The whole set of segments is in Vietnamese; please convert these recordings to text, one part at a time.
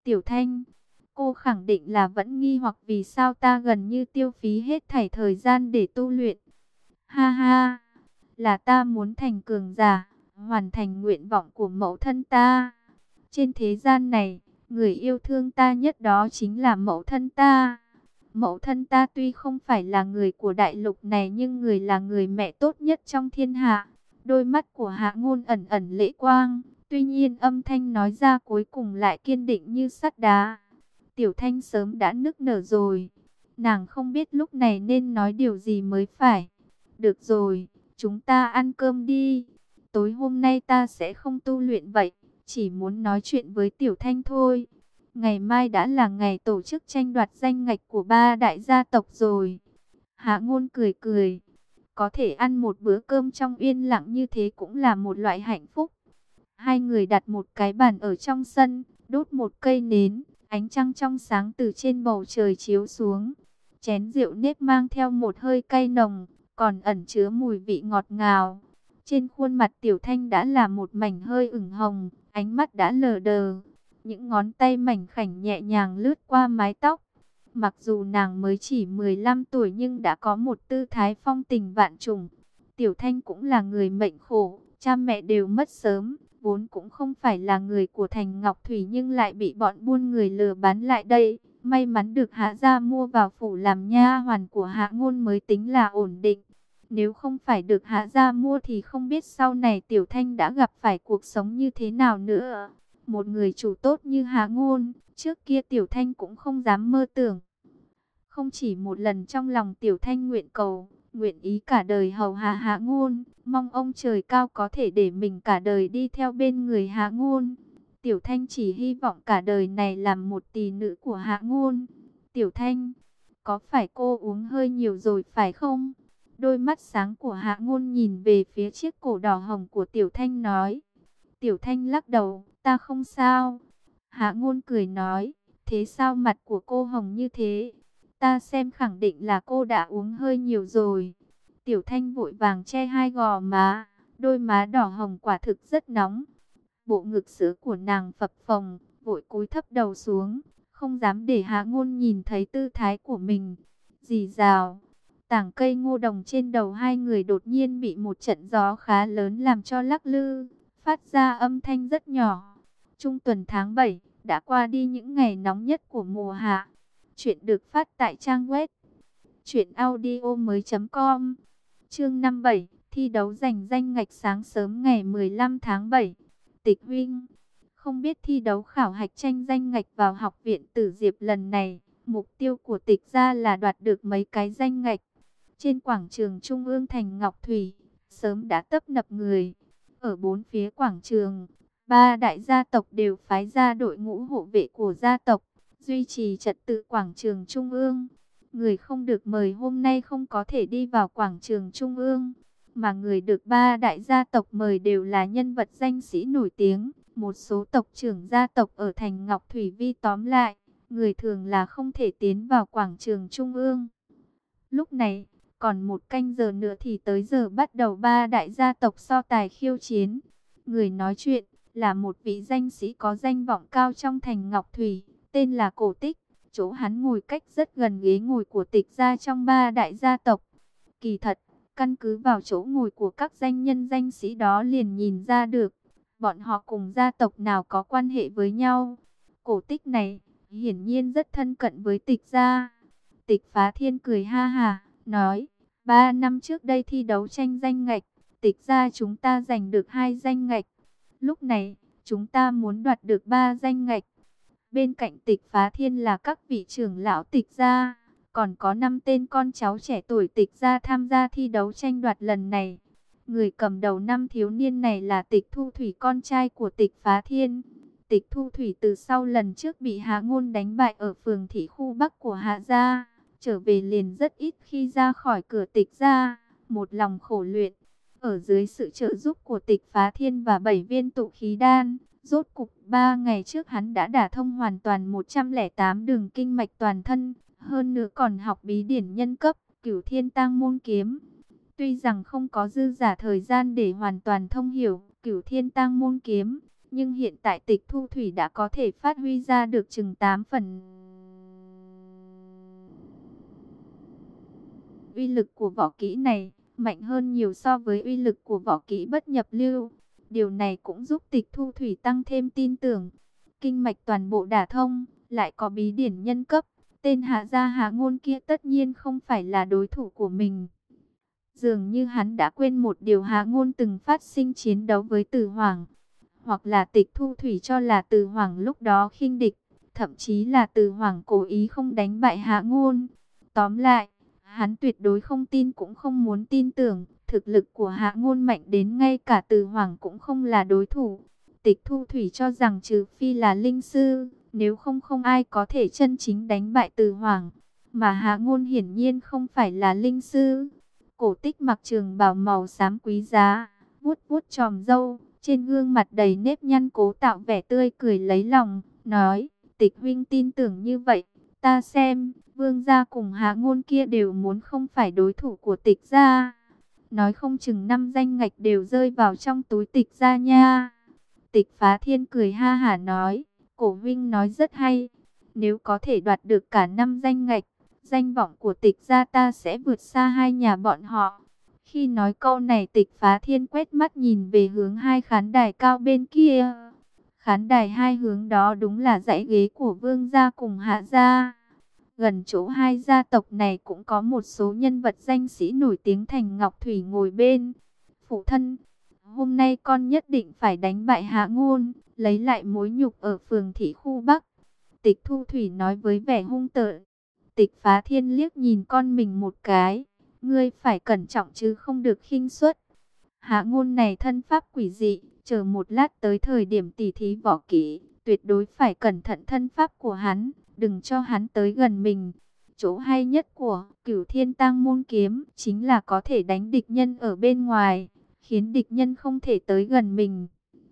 Tiểu Thanh, cô khẳng định là vẫn nghi hoặc vì sao ta gần như tiêu phí hết thảy thời gian để tu luyện. Ha ha, là ta muốn thành cường giả, hoàn thành nguyện vọng của mẫu thân ta. Trên thế gian này, người yêu thương ta nhất đó chính là mẫu thân ta. Mẫu thân ta tuy không phải là người của đại lục này nhưng người là người mẹ tốt nhất trong thiên hạ. Đôi mắt của Hạ Ngôn ẩn ẩn lệ quang, tuy nhiên âm thanh nói ra cuối cùng lại kiên định như sắt đá. Tiểu Thanh sớm đã nức nở rồi, nàng không biết lúc này nên nói điều gì mới phải. Được rồi, chúng ta ăn cơm đi. Tối hôm nay ta sẽ không tu luyện vậy, chỉ muốn nói chuyện với Tiểu Thanh thôi. Ngày mai đã là ngày tổ chức tranh đoạt danh ngạch của 3 đại gia tộc rồi. Hạ Ngôn cười cười. Có thể ăn một bữa cơm trong yên lặng như thế cũng là một loại hạnh phúc. Hai người đặt một cái bàn ở trong sân, đốt một cây nến, ánh trăng trong sáng từ trên bầu trời chiếu xuống. Chén rượu nếp mang theo một hơi cay nồng, còn ẩn chứa mùi vị ngọt ngào. Trên khuôn mặt Tiểu Thanh đã là một mảnh hơi ửng hồng, ánh mắt đã lờ đờ. Những ngón tay mảnh khảnh nhẹ nhàng lướt qua mái tóc. Mặc dù nàng mới chỉ 15 tuổi nhưng đã có một tư thái phong tình vạn trùng. Tiểu Thanh cũng là người mệnh khổ, cha mẹ đều mất sớm, vốn cũng không phải là người của thành Ngọc Thủy nhưng lại bị bọn buôn người lừa bán lại đây. May mắn được Hạ gia mua vào phủ làm nha hoàn của Hạ Ngôn mới tính là ổn định. Nếu không phải được Hạ gia mua thì không biết sau này Tiểu Thanh đã gặp phải cuộc sống như thế nào nữa. Một người chủ tốt như Hạ Ngôn, trước kia Tiểu Thanh cũng không dám mơ tưởng. Không chỉ một lần trong lòng Tiểu Thanh nguyện cầu, nguyện ý cả đời hầu hạ Hạ Ngôn, mong ông trời cao có thể để mình cả đời đi theo bên người Hạ Ngôn. Tiểu Thanh chỉ hy vọng cả đời này làm một tỷ nữ của Hạ Ngôn. Tiểu Thanh, có phải cô uống hơi nhiều rồi phải không? Đôi mắt sáng của Hạ Ngôn nhìn về phía chiếc cổ đỏ hồng của Tiểu Thanh nói. Tiểu Thanh lắc đầu, ta không sao. Hạ Ngôn cười nói, thế sao mặt của cô hồng như thế? Ta xem khẳng định là cô đã uống hơi nhiều rồi. Tiểu Thanh vội vàng che hai gò má, đôi má đỏ hồng quả thực rất nóng. Bộ ngực sữa của nàng phập phồng, vội cúi thấp đầu xuống, không dám để Hạ Ngôn nhìn thấy tư thái của mình. Rì rào, tảng cây ngô đồng trên đầu hai người đột nhiên bị một trận gió khá lớn làm cho lắc lư, phát ra âm thanh rất nhỏ. Trung tuần tháng 7, đã qua đi những ngày nóng nhất của mùa hạ. Chuyện được phát tại trang web truyệnaudiomoi.com. Chương 57, thi đấu giành danh ngạch sáng sớm ngày 15 tháng 7. Tịch huynh, không biết thi đấu khảo hạch tranh danh ngạch vào học viện Tử Diệp lần này, mục tiêu của Tịch gia là đoạt được mấy cái danh ngạch. Trên quảng trường trung ương thành Ngọc Thủy, sớm đã tấp nập người. Ở bốn phía quảng trường, 3 đại gia tộc đều phái ra đội ngũ hộ vệ của gia tộc, duy trì trật tự quảng trường trung ương. Người không được mời hôm nay không có thể đi vào quảng trường trung ương, mà người được 3 đại gia tộc mời đều là nhân vật danh sĩ nổi tiếng. Một số tộc trưởng gia tộc ở thành Ngọc Thủy Vi tóm lại, người thường là không thể tiến vào quảng trường trung ương. Lúc này, còn một canh giờ nữa thì tới giờ bắt đầu 3 đại gia tộc so tài khiêu chiến. Người nói chuyện là một vị danh sĩ có danh vọng cao trong thành Ngọc Thủy, tên là Cổ Tích. Chỗ hắn ngồi cách rất gần ghế ngồi của Tịch gia trong 3 đại gia tộc. Kỳ thật, căn cứ vào chỗ ngồi của các danh nhân danh sĩ đó liền nhìn ra được, bọn họ cùng gia tộc nào có quan hệ với nhau. Cổ Tích này, hiển nhiên rất thân cận với Tịch gia. Tịch Phá Thiên cười ha hả, nói, 3 năm trước đây thi đấu tranh danh ngạch, Tịch gia chúng ta giành được 2 danh ngạch. Lúc này, chúng ta muốn đoạt được 3 danh ngạch. Bên cạnh Tịch Phá Thiên là các vị trưởng lão Tịch gia, còn có 5 tên con cháu trẻ tuổi Tịch gia tham gia thi đấu tranh đoạt lần này. Người cầm đầu 5 thiếu niên này là Tịch Thu Thủy, con trai của Tịch Phá Thiên. Tịch Thu Thủy từ sau lần trước bị Hạ Ngôn đánh bại ở phường thị khu Bắc của Hạ gia, trở về liền rất ít khi ra khỏi cửa Tịch gia, một lòng khổ luyện. Ở dưới sự trợ giúp của Tịch Phá Thiên và 7 viên tụ khí đan, rốt cục 3 ngày trước hắn đã đả thông hoàn toàn 108 đường kinh mạch toàn thân, hơn nữa còn học bí điển nhân cấp, Cửu Thiên Tang Môn Kiếm. Tuy rằng không có dư giả thời gian để hoàn toàn thông hiểu Cửu Thiên Tang Môn Kiếm, Nhưng hiện tại Tịch Thu Thủy đã có thể phát huy ra được chừng 8 phần. Uy lực của võ kỹ này mạnh hơn nhiều so với uy lực của võ kỹ bất nhập lưu. Điều này cũng giúp Tịch Thu Thủy tăng thêm tin tưởng. Kinh mạch toàn bộ đả thông, lại có bí điển nhân cấp. Tên Hạ Gia Hạ Ngôn kia tất nhiên không phải là đối thủ của mình. Dường như hắn đã quên một điều, Hạ Ngôn từng phát sinh chiến đấu với Từ Hoàng. Hoặc là Tịch Thu Thủy cho là Từ Hoàng lúc đó khinh địch. Thậm chí là Từ Hoàng cố ý không đánh bại Hạ Ngôn. Tóm lại, hắn tuyệt đối không tin cũng không muốn tin tưởng. Thực lực của Hạ Ngôn mạnh đến ngay cả Từ Hoàng cũng không là đối thủ. Tịch Thu Thủy cho rằng trừ phi là linh sư, nếu không không ai có thể chân chính đánh bại Từ Hoàng. Mà Hạ Ngôn hiển nhiên không phải là linh sư. Cổ Tích mặc trường bào màu xám quý giá, vuốt vuốt chòm râu, trên gương mặt đầy nếp nhăn cố tạo vẻ tươi cười lấy lòng, nói: Tịch huynh tin tưởng như vậy, ta xem, Vương gia cùng Hạ Ngôn kia đều muốn không phải đối thủ của Tịch gia. Nói không chừng 5 danh ngạch đều rơi vào trong túi Tịch gia nha. Tịch Phá Thiên cười ha hả nói: Cổ huynh nói rất hay, nếu có thể đoạt được cả 5 danh ngạch, danh vọng của Tịch gia ta sẽ vượt xa hai nhà bọn họ. Khi nói câu này, Tịch Phá Thiên quét mắt nhìn về hướng hai khán đài cao bên kia. Khán đài hai hướng đó đúng là dãy ghế của Vương gia cùng Hạ gia. Gần chỗ hai gia tộc này cũng có một số nhân vật danh sĩ nổi tiếng Thành Ngọc Thủy ngồi bên. Phụ thân, hôm nay con nhất định phải đánh bại Hạ Ngôn, lấy lại mối nhục ở phường Thị Khu Bắc. Tịch Thu Thủy nói với vẻ hung tợn. Tịch Phá Thiên liếc nhìn con mình một cái. Ngươi phải cẩn trọng chứ không được khinh suất. Hạ Ngôn này thân pháp quỷ dị, chờ một lát tới thời điểm tỉ thí võ kỹ, tuyệt đối phải cẩn thận thân pháp của hắn, đừng cho hắn tới gần mình. Chỗ hay nhất của Cửu Thiên Tang Môn kiếm chính là có thể đánh địch nhân ở bên ngoài, khiến địch nhân không thể tới gần mình.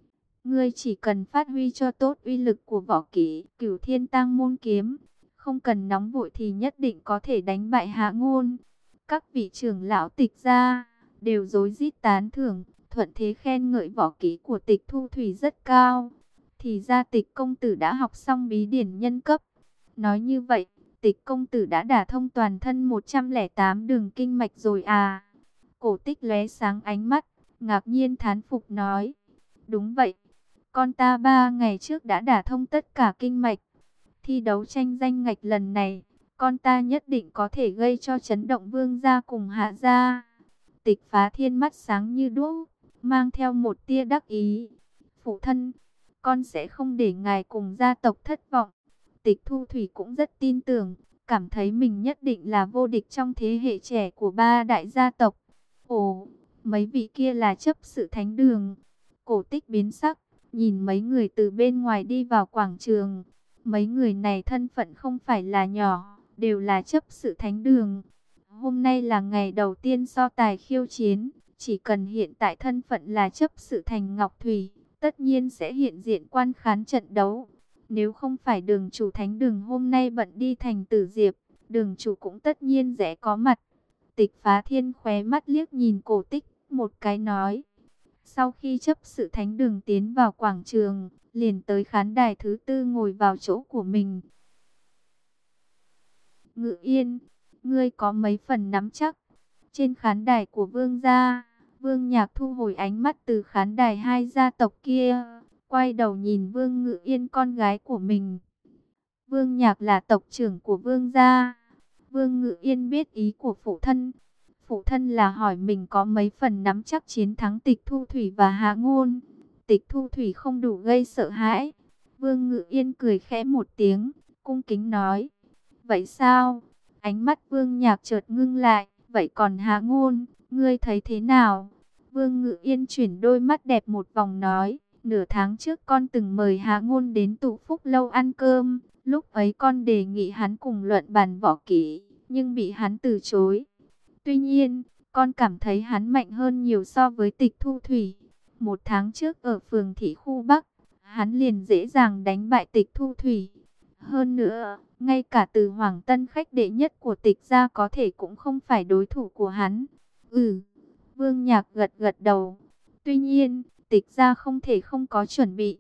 Ngươi chỉ cần phát huy cho tốt uy lực của võ kỹ Cửu Thiên Tang Môn kiếm, không cần nóng vội thì nhất định có thể đánh bại Hạ Ngôn. Các vị trưởng lão Tịch gia đều rối rít tán thưởng, thuận thế khen ngợi võ kỹ của Tịch Thu Thủy rất cao. Thì ra Tịch công tử đã học xong bí điển nhân cấp. Nói như vậy, Tịch công tử đã đả thông toàn thân 108 đường kinh mạch rồi à? Cổ Tích lóe sáng ánh mắt, ngạc nhiên thán phục nói: Đúng vậy, con ta 3 ngày trước đã đả thông tất cả kinh mạch. Thi đấu tranh danh ngạch lần này, con ta nhất định có thể gây cho chấn động Vương gia cùng Hạ gia. Tịch Phá Thiên mắt sáng như đuốc, mang theo một tia đắc ý. Phụ thân, con sẽ không để ngài cùng gia tộc thất vọng. Tịch Thu Thủy cũng rất tin tưởng, cảm thấy mình nhất định là vô địch trong thế hệ trẻ của 3 đại gia tộc. Ồ, mấy vị kia là chấp sự thánh đường. Cổ Tích biến sắc, nhìn mấy người từ bên ngoài đi vào quảng trường. Mấy người này thân phận không phải là nhỏ, đều là chấp sự thánh đường. Hôm nay là ngày đầu tiên so tài khiêu chiến, chỉ cần hiện tại thân phận là chấp sự thành Ngọc Thủy, tất nhiên sẽ hiện diện quan khán trận đấu. Nếu không phải đường chủ thánh đường hôm nay bận đi thành Tử Diệp, đường chủ cũng tất nhiên sẽ có mặt. Tịch Phá Thiên khóe mắt liếc nhìn Cổ Tích một cái nói. Sau khi chấp sự thánh đường tiến vào quảng trường, liền tới khán đài thứ tư ngồi vào chỗ của mình. Ngự Yên, ngươi có mấy phần nắm chắc? Trên khán đài của Vương gia, Vương Nhạc thu hồi ánh mắt từ khán đài hai gia tộc kia, quay đầu nhìn Vương Ngự Yên con gái của mình. Vương Nhạc là tộc trưởng của Vương gia. Vương Ngự Yên biết ý của phụ thân. Phụ thân là hỏi mình có mấy phần nắm chắc chiến thắng Tịch Thu Thủy và Hạ Ngôn. Tịch Thu Thủy không đủ gây sợ hãi. Vương Ngự Yên cười khẽ một tiếng, cung kính nói. Vậy sao? Ánh mắt Vương Nhạc chợt ngưng lại. Vậy còn Hạ Ngôn, ngươi thấy thế nào? Vương Ngự Yên chuyển đôi mắt đẹp một vòng nói. Nửa tháng trước con từng mời Hạ Ngôn đến Tụ Phúc Lâu ăn cơm. Lúc ấy con đề nghị hắn cùng luận bàn võ kỹ, nhưng bị hắn từ chối. Tuy nhiên, con cảm thấy hắn mạnh hơn nhiều so với Tịch Thu Thủy. 1 tháng trước ở phường Thị Khu Bắc, hắn liền dễ dàng đánh bại Tịch Thu Thủy. Hơn nữa, ngay cả Từ Hoàng Tân khách đệ nhất của Tịch gia có thể cũng không phải đối thủ của hắn. Vương Nhạc gật gật đầu. Tuy nhiên, Tịch gia không thể không có chuẩn bị.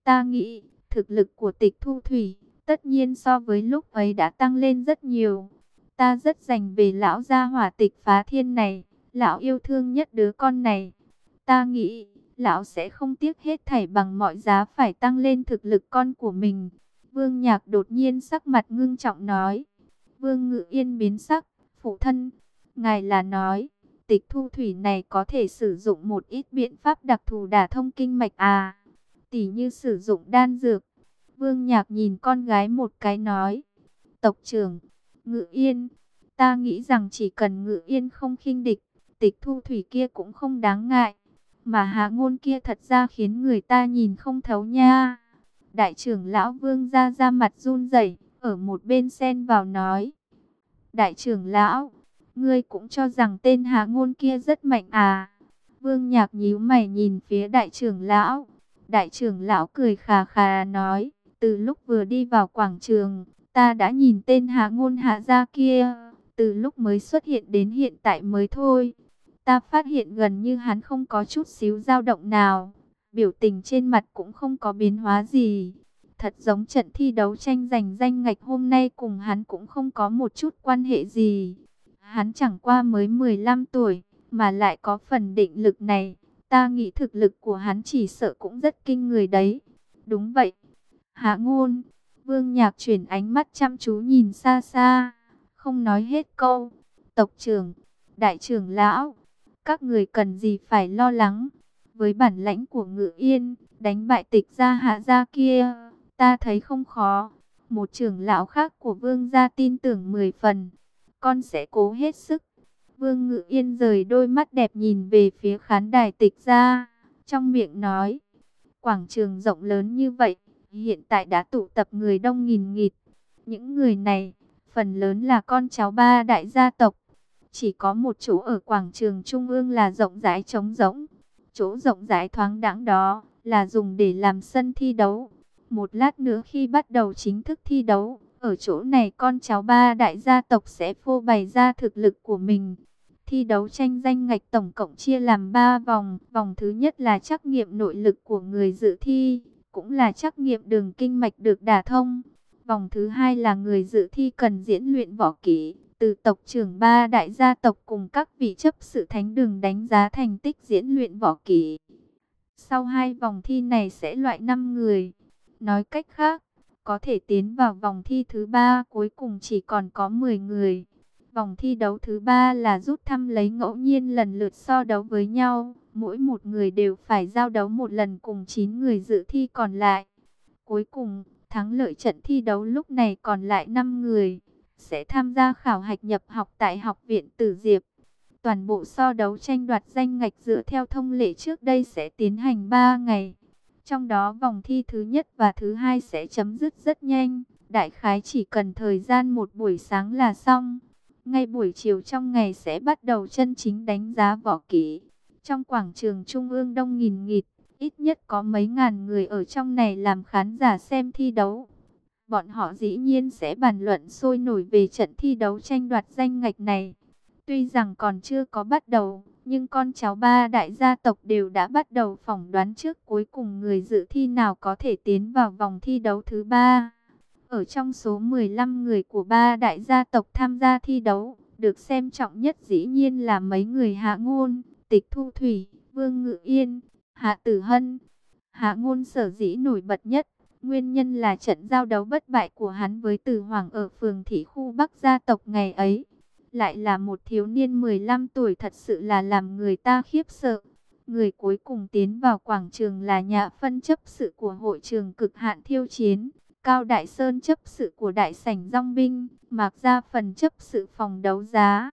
Ta nghĩ, thực lực của Tịch Thu Thủy, tất nhiên so với lúc ấy đã tăng lên rất nhiều. Ta rất dành về lão gia hỏa Tịch Phá Thiên này, lão yêu thương nhất đứa con này. Ta nghĩ, lão sẽ không tiếc hết thảy bằng mọi giá phải tăng lên thực lực con của mình. Vương Nhạc đột nhiên sắc mặt ngưng trọng nói. Vương Ngự Yên biến sắc, phụ thân, ngài là nói, Tịch Thu Thủy này có thể sử dụng một ít biện pháp đặc thù đả thông kinh mạch à, tỉ như sử dụng đan dược. Vương Nhạc nhìn con gái một cái nói, tộc trưởng, Ngự Yên, ta nghĩ rằng chỉ cần Ngự Yên không khinh địch, Tịch Thu Thủy kia cũng không đáng ngại. Mà Hạ Ngôn kia thật ra khiến người ta nhìn không thấu nha. Đại trưởng lão Vương ra mặt run rẩy, ở một bên xen vào nói. Đại trưởng lão, ngươi cũng cho rằng tên Hạ Ngôn kia rất mạnh à? Vương Nhạc nhíu mày nhìn phía đại trưởng lão. Đại trưởng lão cười khà khà nói, từ lúc vừa đi vào quảng trường, ta đã nhìn tên Hạ Ngôn Hạ gia kia, từ lúc mới xuất hiện đến hiện tại mới thôi. Ta phát hiện gần như hắn không có chút xíu dao động nào, biểu tình trên mặt cũng không có biến hóa gì. Thật giống trận thi đấu tranh giành danh ngạch hôm nay cùng hắn cũng không có một chút quan hệ gì. Hắn chẳng qua mới 15 tuổi, mà lại có phần định lực này. Ta nghĩ thực lực của hắn chỉ sợ cũng rất kinh người đấy. Đúng vậy. Hạ Ngôn, Vương Nhạc chuyển ánh mắt chăm chú nhìn xa xa, không nói hết câu. Tộc trưởng, đại trưởng lão, các người cần gì phải lo lắng. Với bản lãnh của Ngự Yên, đánh bại Tịch gia Hạ gia kia, ta thấy không khó. Một trưởng lão khác của Vương gia tin tưởng 10 phần. Con sẽ cố hết sức. Vương Ngự Yên rời đôi mắt đẹp nhìn về phía khán đài Tịch gia, trong miệng nói. Quảng trường rộng lớn như vậy, hiện tại đã tụ tập người đông nghìn nghịt. Những người này, phần lớn là con cháu ba đại gia tộc. Chỉ có một chỗ ở quảng trường trung ương là rộng rãi trống rỗng. Chỗ rộng rãi thoáng đãng đó là dùng để làm sân thi đấu. Một lát nữa khi bắt đầu chính thức thi đấu, ở chỗ này con cháu ba đại gia tộc sẽ phô bày ra thực lực của mình. Thi đấu tranh danh ngạch tổng cộng chia làm 3 vòng. Vòng thứ nhất là trắc nghiệm nội lực của người dự thi, cũng là trắc nghiệm đường kinh mạch được đả thông. Vòng thứ hai là người dự thi cần diễn luyện võ kỹ, từ tộc trưởng ba đại gia tộc cùng các vị chấp sự thánh đường đánh giá thành tích diễn luyện võ kỹ. Sau hai vòng thi này sẽ loại 5 người. Nói cách khác, có thể tiến vào vòng thi thứ 3 cuối cùng chỉ còn có 10 người. Vòng thi đấu thứ 3 là rút thăm lấy ngẫu nhiên lần lượt so đấu với nhau. Mỗi một người đều phải giao đấu một lần cùng 9 người dự thi còn lại. Cuối cùng, thắng lợi trận thi đấu lúc này còn lại 5 người, sẽ tham gia khảo hạch nhập học tại Học viện Tử Diệp. Toàn bộ so đấu tranh đoạt danh ngạch dựa theo thông lệ trước đây sẽ tiến hành 3 ngày. Trong đó vòng thi thứ nhất và thứ hai sẽ chấm dứt rất nhanh, đại khái chỉ cần thời gian một buổi sáng là xong. Ngay buổi chiều trong ngày sẽ bắt đầu chân chính đánh giá võ kỹ. Trong quảng trường trung ương đông nghìn nghịt, ít nhất có mấy ngàn người ở trong này làm khán giả xem thi đấu. Bọn họ dĩ nhiên sẽ bàn luận sôi nổi về trận thi đấu tranh đoạt danh ngạch này. Tuy rằng còn chưa có bắt đầu, nhưng con cháu ba đại gia tộc đều đã bắt đầu phỏng đoán trước cuối cùng người dự thi nào có thể tiến vào vòng thi đấu thứ 3. Ở trong số 15 người của ba đại gia tộc tham gia thi đấu, được xem trọng nhất dĩ nhiên là mấy người Hạ Ngôn, Tịch Thu Thủy, Vương Ngự Yên, Hạ Tử Hân. Hạ Ngôn sở dĩ nổi bật nhất, nguyên nhân là trận giao đấu bất bại của hắn với Tử Hoàng ở phường thị khu Bắc gia tộc ngày ấy. Lại là một thiếu niên 15 tuổi, thật sự là làm người ta khiếp sợ. Người cuối cùng tiến vào quảng trường là nhà phân chấp sự của hội trường Cực Hạn Thiêu Chiến, Cao Đại Sơn chấp sự của Đại sảnh Dong Binh, Mạc Gia phần chấp sự phòng đấu giá.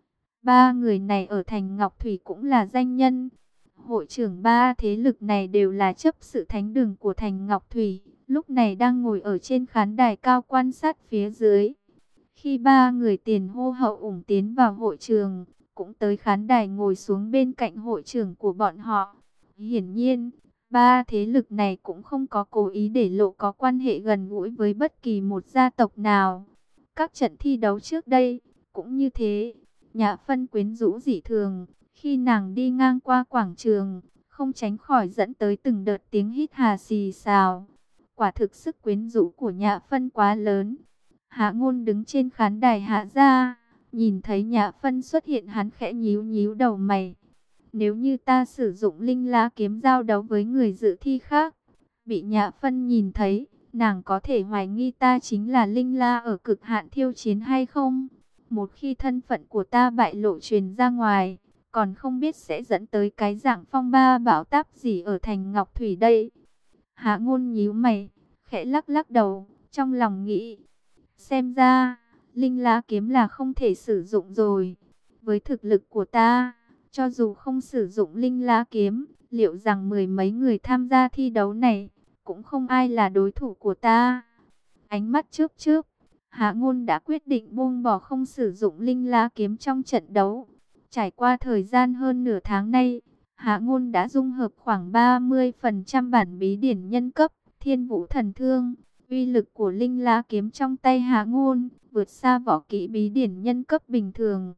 Ba người này ở thành Ngọc Thủy cũng là danh nhân. Hội trưởng ba thế lực này đều là chấp sự thánh đường của thành Ngọc Thủy, lúc này đang ngồi ở trên khán đài cao quan sát phía dưới. Khi ba người tiền hô hậu ủng tiến vào hội trường, cũng tới khán đài ngồi xuống bên cạnh hội trưởng của bọn họ. Hiển nhiên, ba thế lực này cũng không có cố ý để lộ có quan hệ gần gũi với bất kỳ một gia tộc nào. Các trận thi đấu trước đây, cũng như thế. Nhã Phân quyến rũ dị thường, khi nàng đi ngang qua quảng trường, không tránh khỏi dẫn tới từng đợt tiếng hít hà xì xào. Quả thực sức quyến rũ của Nhã Phân quá lớn. Hạ Ngôn đứng trên khán đài Hạ gia, nhìn thấy Nhã Phân xuất hiện, hắn khẽ nhíu nhíu đầu mày. Nếu như ta sử dụng Linh La kiếm giao đấu với người dự thi khác, bị Nhã Phân nhìn thấy, nàng có thể hoài nghi ta chính là Linh La ở cực hạn thiêu chiến hay không? Một khi thân phận của ta bại lộ truyền ra ngoài, còn không biết sẽ dẫn tới cái dạng phong ba bão táp gì ở thành Ngọc Thủy đây. Hạ Ngôn nhíu mày, khẽ lắc lắc đầu, trong lòng nghĩ, xem ra Linh La kiếm là không thể sử dụng rồi. Với thực lực của ta, cho dù không sử dụng Linh La kiếm, liệu rằng mười mấy người tham gia thi đấu này cũng không ai là đối thủ của ta. Ánh mắt chớp chớp, Hạ Ngôn đã quyết định buông bỏ không sử dụng Linh La kiếm trong trận đấu. Trải qua thời gian hơn nửa tháng nay, Hạ Ngôn đã dung hợp khoảng 30% bản bí điển nhân cấp Thiên Vũ Thần Thương. Uy lực của Linh La kiếm trong tay Hạ Ngôn vượt xa võ kỹ bí điển nhân cấp bình thường.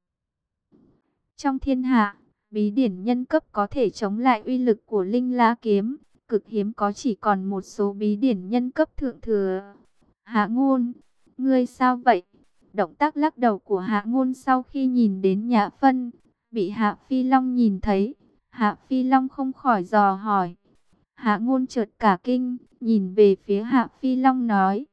Trong thiên hạ, bí điển nhân cấp có thể chống lại uy lực của Linh La kiếm, cực hiếm có, chỉ còn một số bí điển nhân cấp thượng thừa. Hạ Ngôn, ngươi sao vậy? Động tác lắc đầu của Hạ Ngôn sau khi nhìn đến Nhã Phân, bị Hạ Phi Long nhìn thấy. Hạ Phi Long không khỏi dò hỏi. Hạ Ngôn chợt cả kinh, nhìn về phía Hạ Phi Long nói,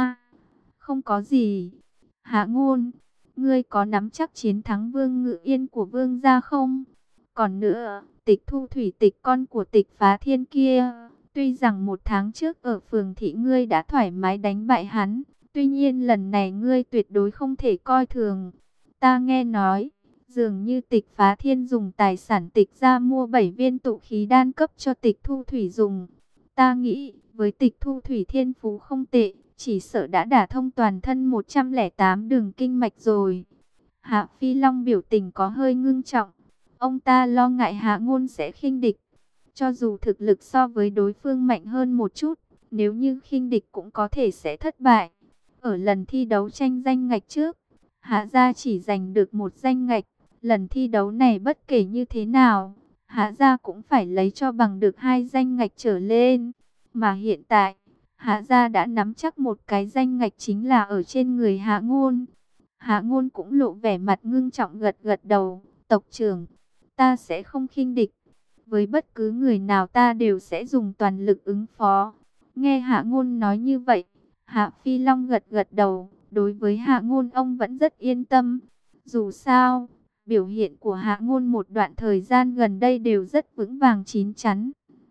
không có gì. Hạ Ngôn, ngươi có nắm chắc chiến thắng Vương Ngự Yên của Vương gia không? Còn nữa, Tịch Thu Thủy, Tịch con của Tịch Phá Thiên kia, tuy rằng một tháng trước ở phường thị ngươi đã thoải mái đánh bại hắn, tuy nhiên lần này ngươi tuyệt đối không thể coi thường. Ta nghe nói, dường như Tịch Phá Thiên dùng tài sản Tịch ra mua 7 viên tụ khí đan cấp cho Tịch Thu Thủy dùng. Ta nghĩ, với Tịch Thu Thủy thiên phú không tệ, chỉ sợ đã đả thông toàn thân 108 đường kinh mạch rồi. Hạ Phi Long biểu tình có hơi ngưng trọng. Ông ta lo ngại Hạ Ngôn sẽ khinh địch. Cho dù thực lực so với đối phương mạnh hơn một chút, nếu như khinh địch cũng có thể sẽ thất bại. Ở lần thi đấu tranh danh ngạch trước, Hạ gia chỉ giành được một danh ngạch. Lần thi đấu này bất kể như thế nào, Hạ gia cũng phải lấy cho bằng được 2 danh ngạch trở lên. Mà hiện tại, Hạ gia đã nắm chắc một cái danh ngạch, chính là ở trên người Hạ Ngôn. Hạ Ngôn cũng lộ vẻ mặt ngưng trọng, gật gật đầu. Tộc trưởng, ta sẽ không khinh địch. Với bất cứ người nào ta đều sẽ dùng toàn lực ứng phó. Nghe Hạ Ngôn nói như vậy, Hạ Phi Long gật gật đầu. Đối với Hạ Ngôn ông vẫn rất yên tâm. Dù sao, biểu hiện của Hạ Ngôn một đoạn thời gian gần đây đều rất vững vàng chín chắn.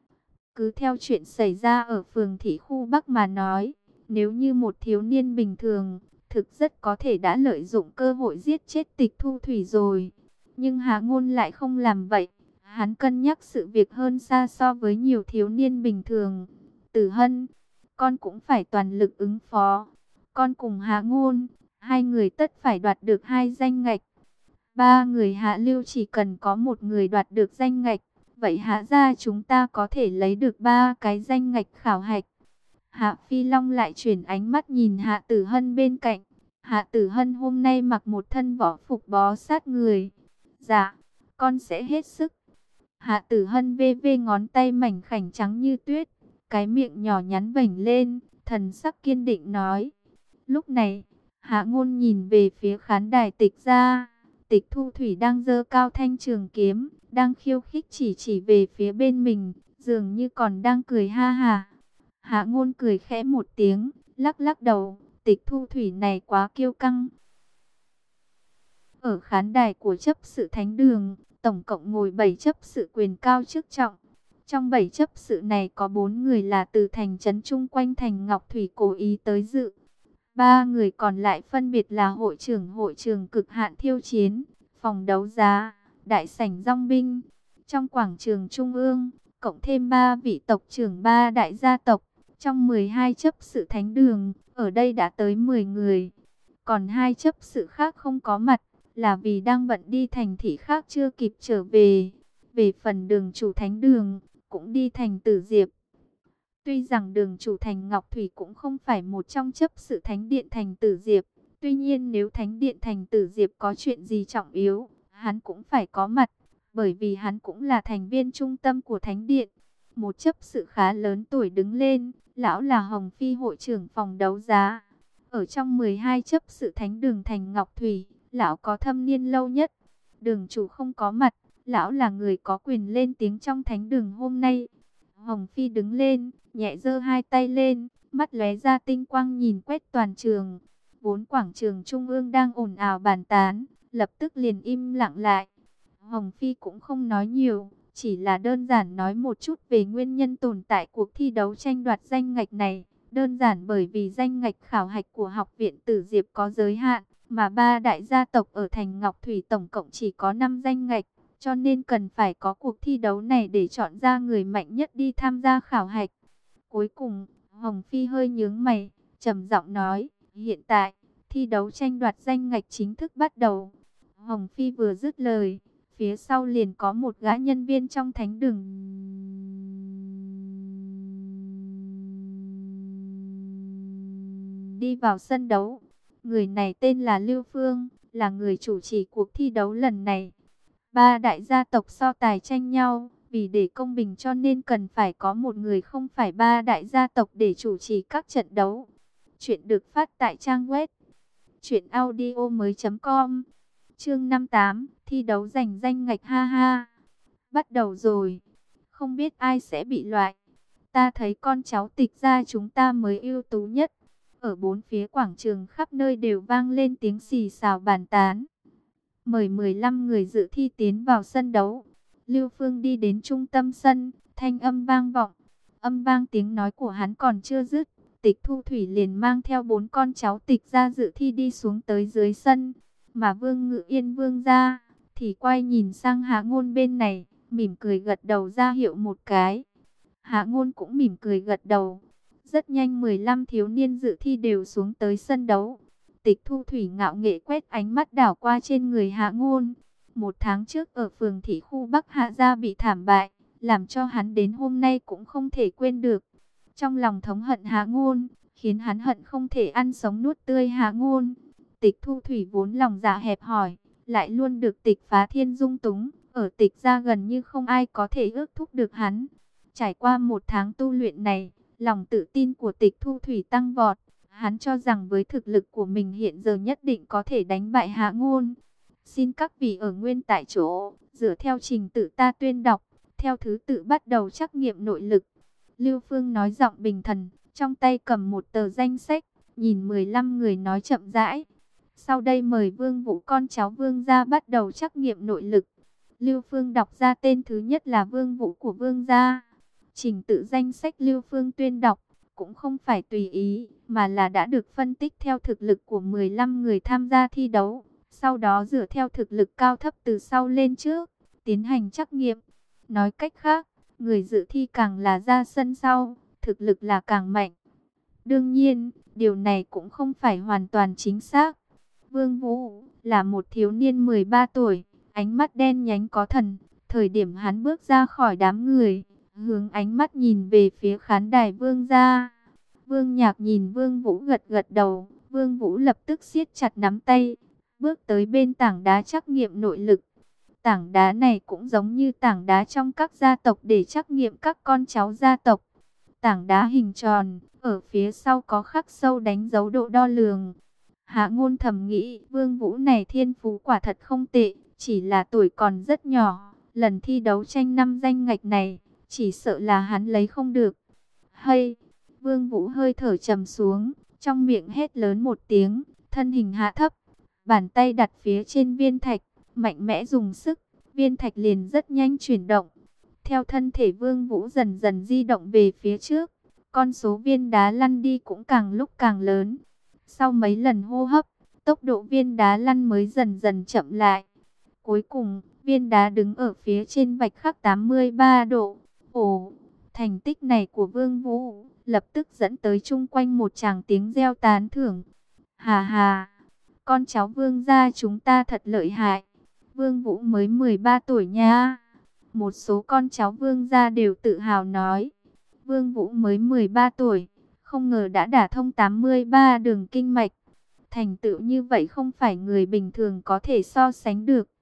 Cứ theo chuyện xảy ra ở phường thị khu Bắc mà nói, nếu như một thiếu niên bình thường, thực rất có thể đã lợi dụng cơ hội giết chết Tịch Thu Thủy rồi. Nhưng Hạ Ngôn lại không làm vậy. Hắn cân nhắc sự việc hơn xa so với nhiều thiếu niên bình thường. Tử Hân, con cũng phải toàn lực ứng phó. Con cùng Hạ Ngôn, hai người tất phải đoạt được 2 danh ngạch. 3 người Hạ Lưu chỉ cần có một người đoạt được danh ngạch, vậy Hạ gia chúng ta có thể lấy được 3 cái danh ngạch khảo hạch. Hạ Phi Long lại chuyển ánh mắt nhìn Hạ Tử Hân bên cạnh. Hạ Tử Hân hôm nay mặc một thân võ phục bó sát người. Dạ, con sẽ hết sức. Hạ Tử Hân vê vê ngón tay mảnh khảnh trắng như tuyết, cái miệng nhỏ nhắn vểnh lên, thần sắc kiên định nói. Lúc này, Hạ Ngôn nhìn về phía khán đài Tịch gia. Tịch Thu Thủy đang giơ cao thanh trường kiếm, đang khiêu khích chỉ về phía bên mình, dường như còn đang cười ha ha. Hạ Ngôn cười khẽ một tiếng, lắc lắc đầu, Tịch Thu Thủy này quá kiêu căng. Ở khán đài của chấp sự thánh đường, tổng cộng ngồi 7 chấp sự quyền cao chức trọng. Trong 7 chấp sự này có 4 người là từ thành trấn chung quanh thành Ngọc Thủy cố ý tới dự. 3 người còn lại phân biệt là hội trường cực hạn thiêu chiến, phòng đấu giá, đại sảnh dong binh. Trong quảng trường trung ương, cộng thêm 3 vị tộc trưởng 3 đại gia tộc, trong 12 chấp sự thánh đường, ở đây đã tới 10 người. Còn 2 chấp sự khác không có mặt, là vì đang bận đi thành thị khác chưa kịp trở về. Về phần đường chủ thánh đường, cũng đi thành Tử Diệp. Tuy rằng đường chủ thành Ngọc Thủy cũng không phải một trong chấp sự thánh điện thành Tử Diệp, tuy nhiên nếu thánh điện thành Tử Diệp có chuyện gì trọng yếu, hắn cũng phải có mặt. bởi vì hắn cũng là thành viên trung tâm của Thánh Điện. Một chấp sự khá lớn tuổi đứng lên, lão là Hồng Phi hội trưởng phòng đấu giá. Ở trong 12 chấp sự thánh đường thành Ngọc Thủy, lão có thâm niên lâu nhất. Đường chủ không có mặt, lão là người có quyền lên tiếng trong thánh đường hôm nay. Hồng Phi đứng lên, nhẹ giơ hai tay lên, mắt lóe ra tinh quang nhìn quét toàn trường. Vốn quảng trường trung ương đang ồn ào bàn tán, lập tức liền im lặng lại. Hồng Phi cũng không nói nhiều, chỉ là đơn giản nói một chút về nguyên nhân tồn tại cuộc thi đấu tranh đoạt danh ngạch này. Đơn giản bởi vì danh ngạch khảo hạch của học viện Tử Diệp có giới hạn, mà ba đại gia tộc ở thành Ngọc Thủy tổng cộng chỉ có 5 danh ngạch, cho nên cần phải có cuộc thi đấu này để chọn ra người mạnh nhất đi tham gia khảo hạch. Cuối cùng, Hồng Phi hơi nhướng mày, trầm giọng nói, hiện tại, thi đấu tranh đoạt danh ngạch chính thức bắt đầu. Hồng Phi vừa dứt lời, phía sau liền có một gã nhân viên trong thánh đường đi vào sân đấu. Người này tên là Lưu Phương, là người chủ trì cuộc thi đấu lần này. Ba đại gia tộc so tài tranh nhau, vì để công bình cho nên cần phải có một người không phải ba đại gia tộc để chủ trì các trận đấu. Chuyện được phát tại trang web truyệnaudiomoi.com. Chương 58, thi đấu giành danh ngạch ha ha. Bắt đầu rồi, không biết ai sẽ bị loại. Ta thấy con cháu Tịch gia chúng ta mới ưu tú nhất. Ở bốn phía quảng trường khắp nơi đều vang lên tiếng xì xào bàn tán. Mời 15 người dự thi tiến vào sân đấu. Lưu Phương đi đến trung tâm sân, thanh âm vang vọng. Âm vang tiếng nói của hắn còn chưa dứt, Tịch Thu Thủy liền mang theo 4 con cháu Tịch gia dự thi đi xuống tới dưới sân. Mà Vương Ngự Yên Vương gia thì quay nhìn sang Hạ Ngôn bên này, mỉm cười gật đầu ra hiệu một cái. Hạ Ngôn cũng mỉm cười gật đầu. Rất nhanh 15 thiếu niên dự thi đều xuống tới sân đấu. Tịch Thu Thủy ngạo nghễ quét ánh mắt đảo qua trên người Hạ Ngôn. Một tháng trước ở phường thị khu Bắc Hạ gia bị thảm bại, làm cho hắn đến hôm nay cũng không thể quên được. Trong lòng thống hận Hạ Ngôn, khiến hắn hận không thể ăn sống nuốt tươi Hạ Ngôn. Tịch Thu Thủy vốn lòng dạ hẹp hòi, lại luôn được Tịch Phá Thiên dung túng, ở Tịch gia gần như không ai có thể ước thúc được hắn. Trải qua một tháng tu luyện này, lòng tự tin của Tịch Thu Thủy tăng vọt. Hắn cho rằng với thực lực của mình hiện giờ nhất định có thể đánh bại Hạ Ngôn. Xin các vị ở nguyên tại chỗ, dựa theo trình tự ta tuyên đọc, theo thứ tự bắt đầu trắc nghiệm nội lực. Lưu Phương nói giọng bình thần, trong tay cầm một tờ danh sách, nhìn 15 người nói chậm rãi. Sau đây mời Vương Vũ con cháu Vương gia bắt đầu trắc nghiệm nội lực. Lưu Phương đọc ra tên thứ nhất là Vương Vũ của Vương gia. Trình tự danh sách Lưu Phương tuyên đọc cũng không phải tùy ý, mà là đã được phân tích theo thực lực của 15 người tham gia thi đấu. Sau đó dựa theo thực lực cao thấp từ sau lên trước, tiến hành trắc nghiệm. Nói cách khác, người dự thi càng là ra sân sau, thực lực là càng mạnh. Đương nhiên, điều này cũng không phải hoàn toàn chính xác. Vương Vũ là một thiếu niên 13 tuổi, ánh mắt đen nhánh có thần. Thời điểm hắn bước ra khỏi đám người, hướng ánh mắt nhìn về phía khán đài Vương gia. Vương Nhạc nhìn Vương Vũ gật gật đầu, Vương Vũ lập tức siết chặt nắm tay, bước tới bên tảng đá trắc nghiệm nội lực. Tảng đá này cũng giống như tảng đá trong các gia tộc để trắc nghiệm các con cháu gia tộc. Tảng đá hình tròn, ở phía sau có khắc sâu đánh dấu độ đo lường. Hạ Ngôn thầm nghĩ, Vương Vũ này thiên phú quả thật không tệ, chỉ là tuổi còn rất nhỏ. Lần thi đấu tranh 5 danh ngạch này, chỉ sợ là hắn lấy không được. Hay! Vương Vũ hơi thở trầm xuống, trong miệng hét lớn một tiếng, thân hình hạ thấp, bàn tay đặt phía trên viên thạch, mạnh mẽ dùng sức, viên thạch liền rất nhanh chuyển động. Theo thân thể Vương Vũ dần dần di động về phía trước, con số viên đá lăn đi cũng càng lúc càng lớn. Sau mấy lần hô hấp, tốc độ viên đá lăn mới dần dần chậm lại. Cuối cùng, viên đá đứng ở phía trên vạch khắc 83 độ. Ồ, thành tích này của Vương Vũ lập tức dẫn tới chung quanh một tràng tiếng reo tán thưởng. Hà hà, con cháu Vương gia chúng ta thật lợi hại. Vương Vũ mới 13 tuổi nha. Một số con cháu Vương gia đều tự hào nói. Vương Vũ mới 13 tuổi, không ngờ đã đả thông 83 đường kinh mạch. Thành tựu như vậy không phải người bình thường có thể so sánh được.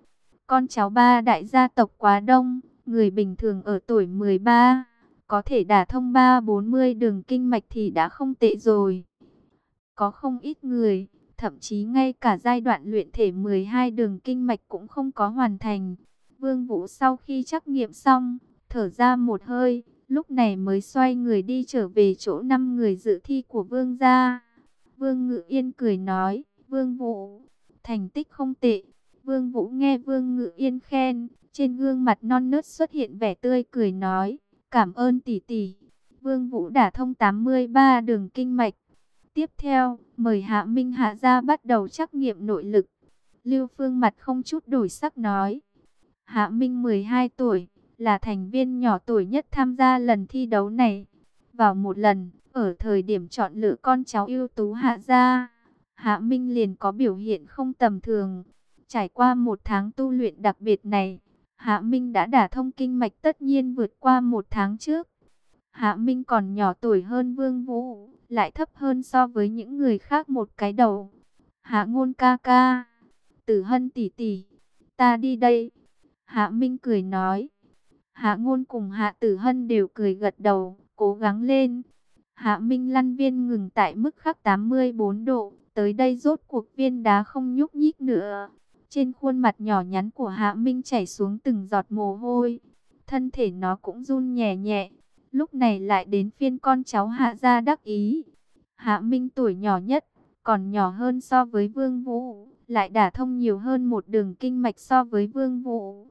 Con cháu ba đại gia tộc quá đông, người bình thường ở tuổi 13, có thể đả thông 3-40 đường kinh mạch thì đã không tệ rồi. Có không ít người, thậm chí ngay cả giai đoạn luyện thể 12 đường kinh mạch cũng không có hoàn thành. Vương Vũ sau khi trắc nghiệm xong, thở ra một hơi, lúc này mới xoay người đi trở về chỗ 5 người dự thi của Vương gia. Vương Ngự Yên cười nói, Vương Vũ, thành tích không tệ. Vương Vũ nghe Vương Ngự Yên khen, trên gương mặt non nớt xuất hiện vẻ tươi cười nói, cảm ơn tỷ tỷ. Vương Vũ đả thông 83 đường kinh mạch. Tiếp theo, mời Hạ Minh Hạ gia bắt đầu trắc nghiệm nội lực. Lưu Phương mặt không chút đổi sắc nói, Hạ Minh 12 tuổi, là thành viên nhỏ tuổi nhất tham gia lần thi đấu này. Vào một lần, ở thời điểm chọn lựa con cháu ưu tú Hạ gia, Hạ Minh liền có biểu hiện không tầm thường. Trải qua một tháng tu luyện đặc biệt này, Hạ Minh đã đả thông kinh mạch tất nhiên vượt qua một tháng trước. Hạ Minh còn nhỏ tuổi hơn Vương Vũ, lại thấp hơn so với những người khác một cái đầu. Hạ Ngôn ca ca, Tử Hân tỷ tỷ, ta đi đây. Hạ Minh cười nói. Hạ Ngôn cùng Hạ Tử Hân đều cười gật đầu, cố gắng lên. Hạ Minh lăn viên ngừng tại mức khắc 84 độ, tới đây rốt cuộc viên đá không nhúc nhích nữa. Trên khuôn mặt nhỏ nhắn của Hạ Minh chảy xuống từng giọt mồ hôi, thân thể nó cũng run nhẹ nhẹ. Lúc này lại đến phiên con cháu Hạ gia đắc ý. Hạ Minh tuổi nhỏ nhất, còn nhỏ hơn so với Vương Vũ, lại đả thông nhiều hơn một đường kinh mạch so với Vương Vũ.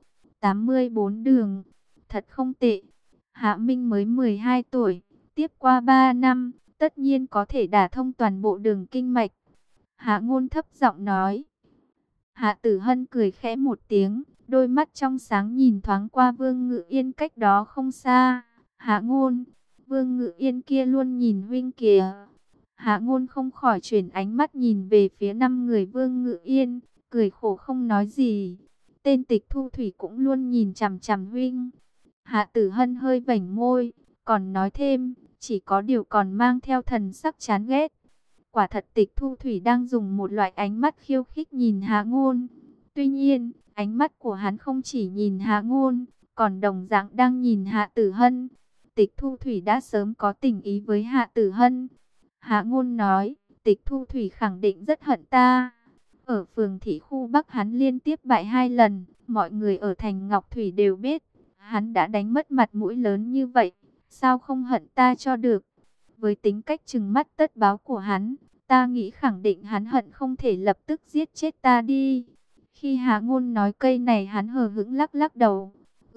84 đường, thật không tệ. Hạ Minh mới 12 tuổi, tiếp qua 3 năm, tất nhiên có thể đả thông toàn bộ đường kinh mạch. Hạ Ngôn thấp giọng nói. Hạ Tử Hân cười khẽ một tiếng, đôi mắt trong sáng nhìn thoáng qua Vương Ngự Yên cách đó không xa. Hạ Ngôn, Vương Ngự Yên kia luôn nhìn huynh kìa. Hạ Ngôn không khỏi chuyển ánh mắt nhìn về phía 5 người Vương Ngự Yên, cười khổ không nói gì. Tên Tịch Thu Thủy cũng luôn nhìn chằm chằm huynh. Hạ Tử Hân hơi vểnh môi, còn nói thêm, chỉ có điều còn mang theo thần sắc chán ghét. Quả thật Tịch Thu Thủy đang dùng một loại ánh mắt khiêu khích nhìn Hạ Ngôn. Tuy nhiên, ánh mắt của hắn không chỉ nhìn Hạ Ngôn, còn đồng dạng đang nhìn Hạ Tử Hân. Tịch Thu Thủy đã sớm có tình ý với Hạ Tử Hân. Hạ Ngôn nói, Tịch Thu Thủy khẳng định rất hận ta. Ở phường thị khu Bắc hắn liên tiếp bại 2 lần, mọi người ở thành Ngọc Thủy đều biết. Hắn đã đánh mất mặt mũi lớn như vậy, sao không hận ta cho được. Với tính cách trừng mắt tất báo của hắn, ta nghĩ khẳng định hắn hận không thể lập tức giết chết ta đi. Khi Hạ Ngôn nói cây này hắn hờ hững lắc lắc đầu.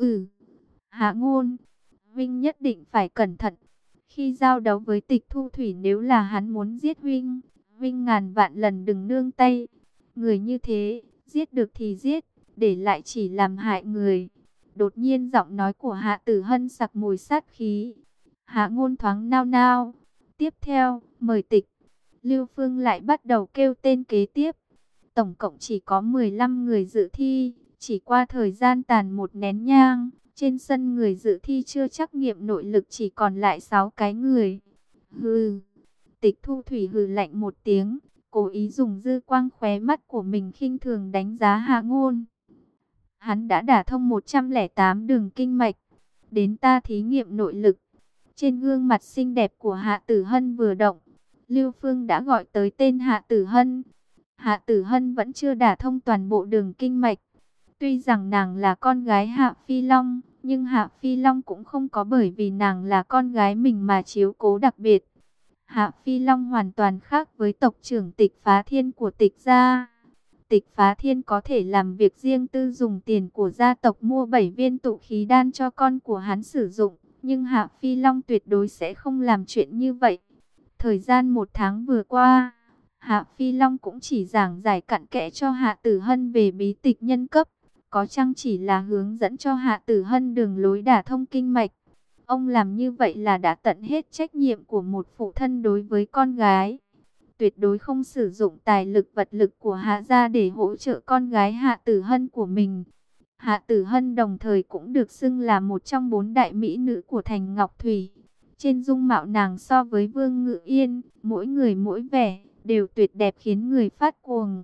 Hạ Ngôn, Vinh nhất định phải cẩn thận. Khi giao đấu với Tịch Thu Thủy nếu là hắn muốn giết Vinh ngàn vạn lần đừng nương tay. Người như thế, giết được thì giết, để lại chỉ làm hại người. Đột nhiên giọng nói của Hạ Tử Hân sặc mùi sát khí. Hạ Ngôn thoáng nao nao. Tiếp theo, mời Tịch. Lưu Phương lại bắt đầu kêu tên kế tiếp. Tổng cộng chỉ có 15 người dự thi, chỉ qua thời gian tàn một nén nhang. Trên sân người dự thi chưa trắc nghiệm nội lực chỉ còn lại 6 cái người. Hừ. Tịch Thu Thủy hừ lạnh một tiếng, cố ý dùng dư quang khóe mắt của mình khinh thường đánh giá Hạ Ngôn. Hắn đã đả thông 108 đường kinh mạch, đến ta thí nghiệm nội lực. Trên gương mặt xinh đẹp của Hạ Tử Hân vừa động, Lưu Phương đã gọi tới tên Hạ Tử Hân. Hạ Tử Hân vẫn chưa đả thông toàn bộ đường kinh mạch. Tuy rằng nàng là con gái Hạ Phi Long, nhưng Hạ Phi Long cũng không có bởi vì nàng là con gái mình mà chiếu cố đặc biệt. Hạ Phi Long hoàn toàn khác với tộc trưởng Tịch Phá Thiên của Tịch gia. Tịch Phá Thiên có thể làm việc riêng tư dùng tiền của gia tộc mua 7 viên tụ khí đan cho con của hắn sử dụng. Nhưng Hạ Phi Long tuyệt đối sẽ không làm chuyện như vậy. Thời gian 1 tháng vừa qua, Hạ Phi Long cũng chỉ giảng giải cặn kẽ cho Hạ Tử Hân về bí tịch nhân cấp. Có chăng chỉ là hướng dẫn cho Hạ Tử Hân đường lối đả thông kinh mạch. Ông làm như vậy là đã tận hết trách nhiệm của một phụ thân đối với con gái. Tuyệt đối không sử dụng tài lực vật lực của Hạ gia để hỗ trợ con gái Hạ Tử Hân của mình. Hạ Tử Hân đồng thời cũng được xưng là một trong 4 đại mỹ nữ của thành Ngọc Thủy. Trên dung mạo nàng so với Vương Ngự Yên, mỗi người mỗi vẻ, đều tuyệt đẹp khiến người phát cuồng.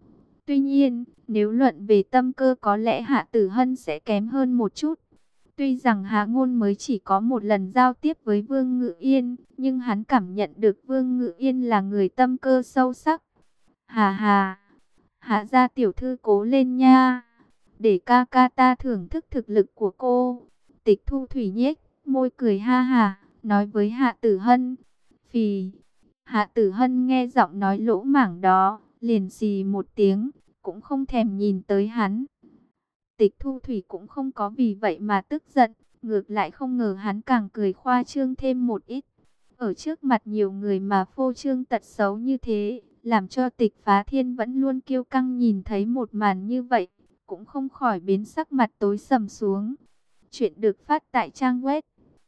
Tuy nhiên, nếu luận về tâm cơ có lẽ Hạ Tử Hân sẽ kém hơn một chút. Tuy rằng Hạ Ngôn mới chỉ có một lần giao tiếp với Vương Ngự Yên, nhưng hắn cảm nhận được Vương Ngự Yên là người tâm cơ sâu sắc. Hà hà, Hạ gia tiểu thư cố lên nha, để ca ca ta thưởng thức thực lực của cô. Tịch Thu Thủy nhếch môi cười ha hà, nói với Hạ Tử Hân. Phì, Hạ Tử Hân nghe giọng nói lỗ mảng đó, liền xì một tiếng, cũng không thèm nhìn tới hắn. Tịch Thu Thủy cũng không có vì vậy mà tức giận, ngược lại không ngờ hắn càng cười khoa trương thêm một ít. Ở trước mặt nhiều người mà phô trương tật xấu như thế, làm cho Tịch Phá Thiên vẫn luôn kiêu căng nhìn thấy một màn như vậy, cũng không khỏi biến sắc mặt tối sầm xuống. Chuyện được phát tại trang web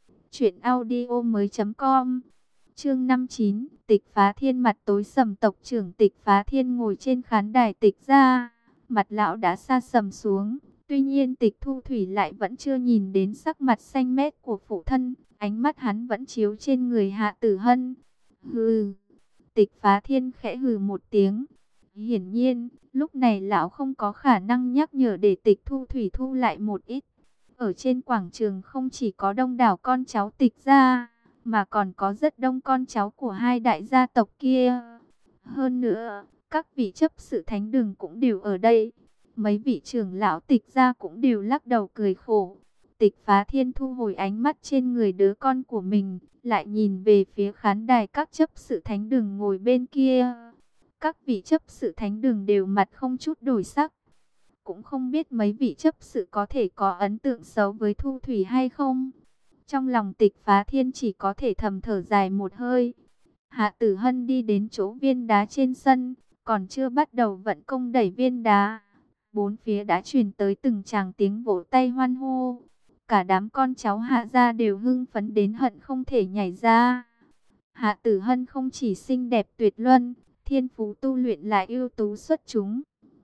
truyệnaudiomoi.com. Chương 59, Tịch Phá Thiên mặt tối sầm. Tộc trưởng Tịch Phá Thiên ngồi trên khán đài Tịch gia, mặt lão đã sa sầm xuống. Tuy nhiên Tịch Thu Thủy lại vẫn chưa nhìn đến sắc mặt xanh mét của phụ thân, ánh mắt hắn vẫn chiếu trên người Hạ Tử Hân. Hừ. Tịch Phá Thiên khẽ hừ một tiếng. Hiển nhiên, lúc này lão không có khả năng nhắc nhở để Tịch Thu Thủy thu lại một ít. Ở trên quảng trường không chỉ có đông đảo con cháu Tịch gia, mà còn có rất đông con cháu của hai đại gia tộc kia. Hơn nữa, các vị chấp sự thánh đường cũng đều ở đây. Mấy vị trưởng lão Tịch gia cũng đều lắc đầu cười khổ. Tịch Phá Thiên thu hồi ánh mắt trên người đứa con của mình, lại nhìn về phía khán đài các chấp sự thánh đường ngồi bên kia. Các vị chấp sự thánh đường đều mặt không chút đổi sắc. Cũng không biết mấy vị chấp sự có thể có ấn tượng xấu với Thu Thủy hay không. Trong lòng Tịch Phá Thiên chỉ có thể thầm thở dài một hơi. Hạ Tử Hân đi đến chỗ viên đá trên sân, còn chưa bắt đầu vận công đẩy viên đá. Bốn phía đã truyền tới từng tràng tiếng vỗ tay hoan hô. Cả đám con cháu Hạ gia đều hưng phấn đến hận không thể nhảy ra. Hạ Tử Hân không chỉ xinh đẹp tuyệt luân, thiên phú tu luyện lại ưu tú xuất chúng.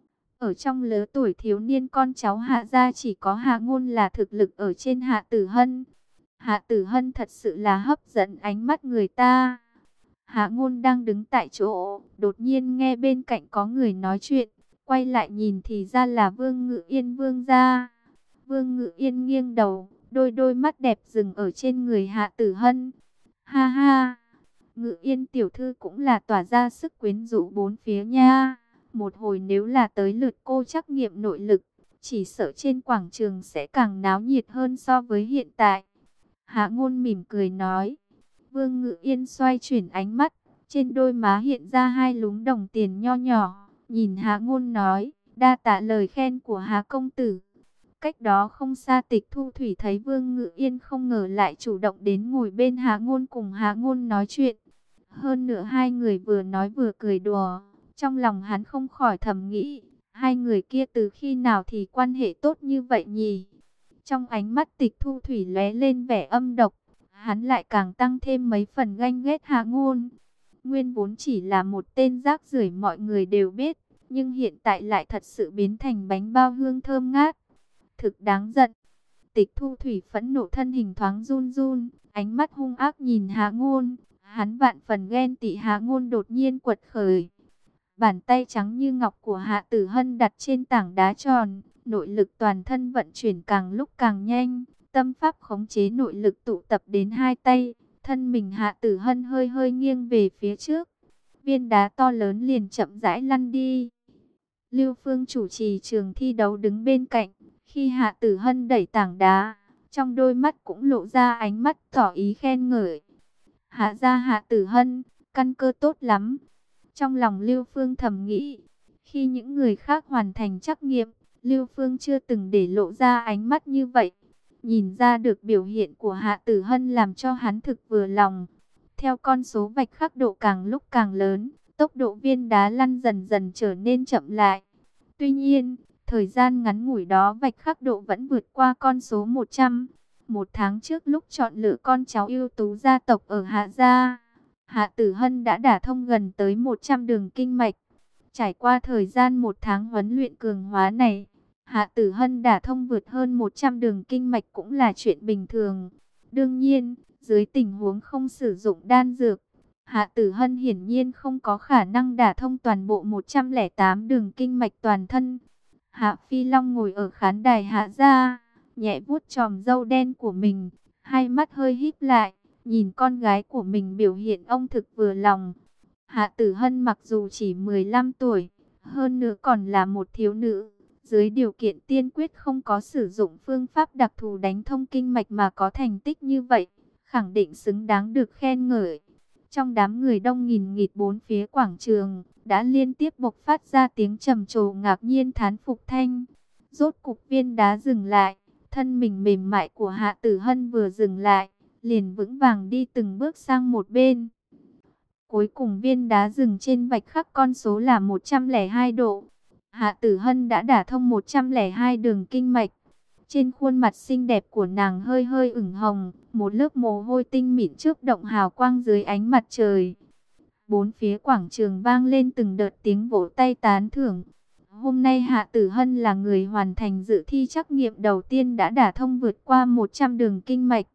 Ở trong lứa tuổi thiếu niên con cháu Hạ gia chỉ có Hạ Ngôn là thực lực ở trên Hạ Tử Hân. Hạ Tử Hân thật sự là hấp dẫn ánh mắt người ta. Hạ Ngôn đang đứng tại chỗ, đột nhiên nghe bên cạnh có người nói chuyện, quay lại nhìn thì ra là Vương Ngự Yên vương gia. Vương Ngự Yên nghiêng đầu, đôi mắt đẹp dừng ở trên người Hạ Tử Hân. Ha ha, Ngự Yên tiểu thư cũng là tỏa ra sức quyến rũ bốn phía nha. Một hồi nếu là tới lượt cô trắc nghiệm nội lực, chỉ sợ trên quảng trường sẽ càng náo nhiệt hơn so với hiện tại. Hạ Ngôn mỉm cười nói. Vương Ngự Yên xoay chuyển ánh mắt, trên đôi má hiện ra hai lúm đồng tiền nho nhỏ, nhìn Hạ Ngôn nói, đa tạ lời khen của Hạ công tử. Cách đó không xa Tịch Thu Thủy thấy Vương Ngự Yên không ngờ lại chủ động đến ngồi bên Hạ Ngôn cùng Hạ Ngôn nói chuyện. Hơn nữa hai người vừa nói vừa cười đùa, trong lòng hắn không khỏi thầm nghĩ, hai người kia từ khi nào thì quan hệ tốt như vậy nhỉ? Trong ánh mắt Tịch Thu Thủy lóe lên vẻ âm độc, hắn lại càng tăng thêm mấy phần ganh ghét Hạ Ngôn. Nguyên vốn chỉ là một tên rác rưởi mọi người đều biết, nhưng hiện tại lại thật sự biến thành bánh bao hương thơm ngát. Thực đáng giận. Tịch Thu Thủy phẫn nộ thân hình thoáng run run, ánh mắt hung ác nhìn Hạ Ngôn. Hắn vạn phần ghen tị Hạ Ngôn đột nhiên quật khởi. Bàn tay trắng như ngọc của Hạ Tử Hân đặt trên tảng đá tròn, nội lực toàn thân vận chuyển càng lúc càng nhanh, tâm pháp khống chế nội lực tụ tập đến hai tay, thân mình Hạ Tử Hân hơi hơi nghiêng về phía trước. Viên đá to lớn liền chậm rãi lăn đi. Lưu Phương chủ trì trường thi đấu đứng bên cạnh, khi Hạ Tử Hân đẩy tảng đá, trong đôi mắt cũng lộ ra ánh mắt tỏ ý khen ngợi. Hạ gia Hạ Tử Hân, căn cơ tốt lắm. Trong lòng Lưu Phương thầm nghĩ, khi những người khác hoàn thành trắc nghiệm, Lưu Phương chưa từng để lộ ra ánh mắt như vậy. Nhìn ra được biểu hiện của Hạ Tử Hân làm cho hắn thực vừa lòng. Theo con số vạch khắc độ càng lúc càng lớn, tốc độ viên đá lăn dần dần trở nên chậm lại. Tuy nhiên, thời gian ngắn ngủi đó vạch khắc độ vẫn vượt qua con số 100. Một tháng trước lúc chọn lựa con cháu ưu tú gia tộc ở Hạ gia, Hạ Tử Hân đã đả thông gần tới 100 đường kinh mạch. Trải qua thời gian một tháng huấn luyện cường hóa này, Hạ Tử Hân đả thông vượt hơn 100 đường kinh mạch cũng là chuyện bình thường. Đương nhiên, dưới tình huống không sử dụng đan dược, Hạ Tử Hân hiển nhiên không có khả năng đả thông toàn bộ 108 đường kinh mạch toàn thân. Hạ Phi Long ngồi ở khán đài hạ gia, nhẹ vuốt chòm râu đen của mình, hai mắt hơi híp lại, nhìn con gái của mình biểu hiện ông thực vừa lòng. Hạ Tử Hân mặc dù chỉ 15 tuổi, hơn nữa còn là một thiếu nữ, dưới điều kiện tiên quyết không có sử dụng phương pháp đặc thù đánh thông kinh mạch mà có thành tích như vậy, khẳng định xứng đáng được khen ngợi. Trong đám người đông nghìn nghịt bốn phía quảng trường, đã liên tiếp bộc phát ra tiếng trầm trồ ngạc nhiên thán phục thanh. Rốt cục viên đá dừng lại, thân mình mềm mại của Hạ Tử Hân vừa dừng lại, liền vững vàng đi từng bước sang một bên. Cuối cùng viên đá dừng trên vạch khắc con số là 102 độ. Hạ Tử Hân đã đả thông 102 đường kinh mạch. Trên khuôn mặt xinh đẹp của nàng hơi hơi ửng hồng, một lớp mồ hôi tinh mịn chớp động hào quang dưới ánh mặt trời. Bốn phía quảng trường vang lên từng đợt tiếng vỗ tay tán thưởng. Hôm nay Hạ Tử Hân là người hoàn thành dự thi trắc nghiệm đầu tiên đã đả thông vượt qua 100 đường kinh mạch.